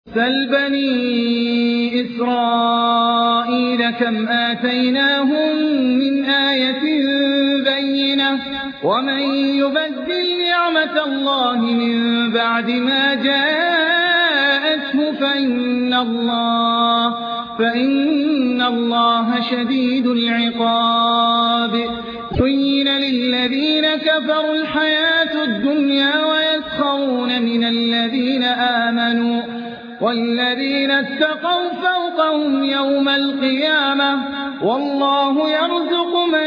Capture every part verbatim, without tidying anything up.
سل بني إسرائيل كم آتيناهم من آية بينة ومن يبدل نعمة الله من بعد ما جاءته فإن الله, فإن الله شديد العقاب. زين للذين كفروا الحياة الدنيا ويسخرون من الذين آمنوا والذين اتقوا فوقهم يوم القيامة والله يرزق من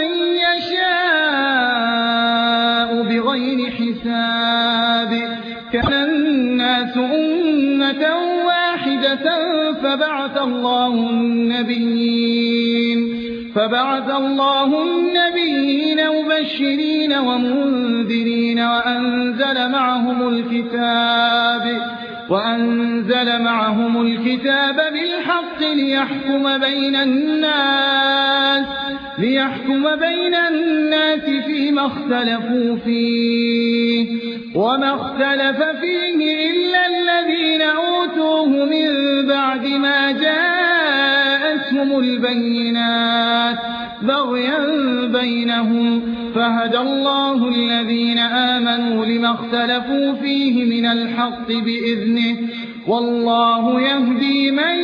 يشاء بغير حساب. كان الناس أمة واحدة فبعث الله النبيين فبعث الله النبيين مبشرين ومنذرين وأنزل معهم الكتاب وأنزل معهم الكتاب بالحق ليحكم بين الناس ليحكم بين الناس فيما اختلفوا فيه وما اختلف فيه إلا الذين أوتوه من بعد ما جاءتهم البينات بغيا بينهم فهدى الله الذين آمنوا لما اختلفوا فيه من الحق بإذنه والله يهدي من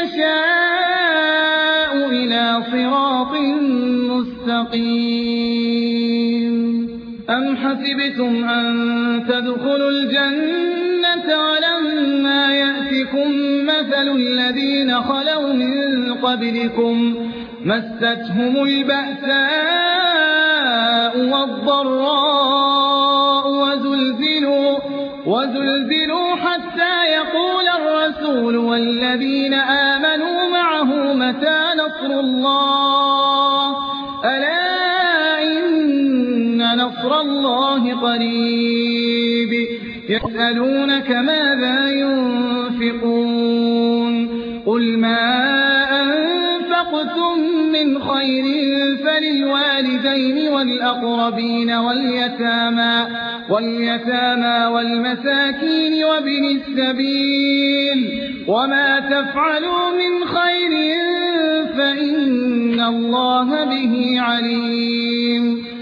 يشاء إلى صراط مستقيم. أم حسبتم أن تدخلوا الجنة ولما يأتكم مثل الذين خلوا من قبلكم مستهم البأساء والضراء وزلزلوا, وزلزلوا حتى يقول الرسول والذين آمنوا معه متى نصر الله ألا إن نصر الله قريب. يسألونك ماذا ينفقون قل ما أنفقتم من خير فللوالدين والأقربين واليتامى, واليتامى والمساكين وابن السبيل وما تفعلوا من خير فإن الله به عليم.